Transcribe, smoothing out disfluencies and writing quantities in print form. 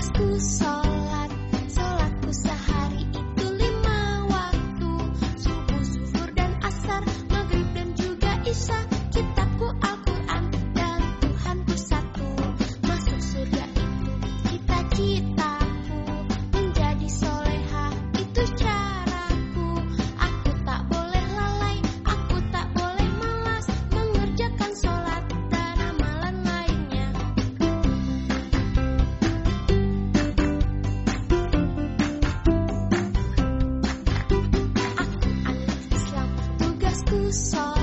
Tugasku sholat, sholatku sehari itu 5 waktu. Subuh, zuhur dan asar, maghrib dan juga isya. Kitabku Al-Quran dan Tuhanku satu. Masuk surga itu cita-citaku, menjadi soleha itu caraku. Aku tak boleh lalai, aku tak boleh malas, mengerjakan sholat dan amalan lainnya. Aku anak Islam, tugasku sholat.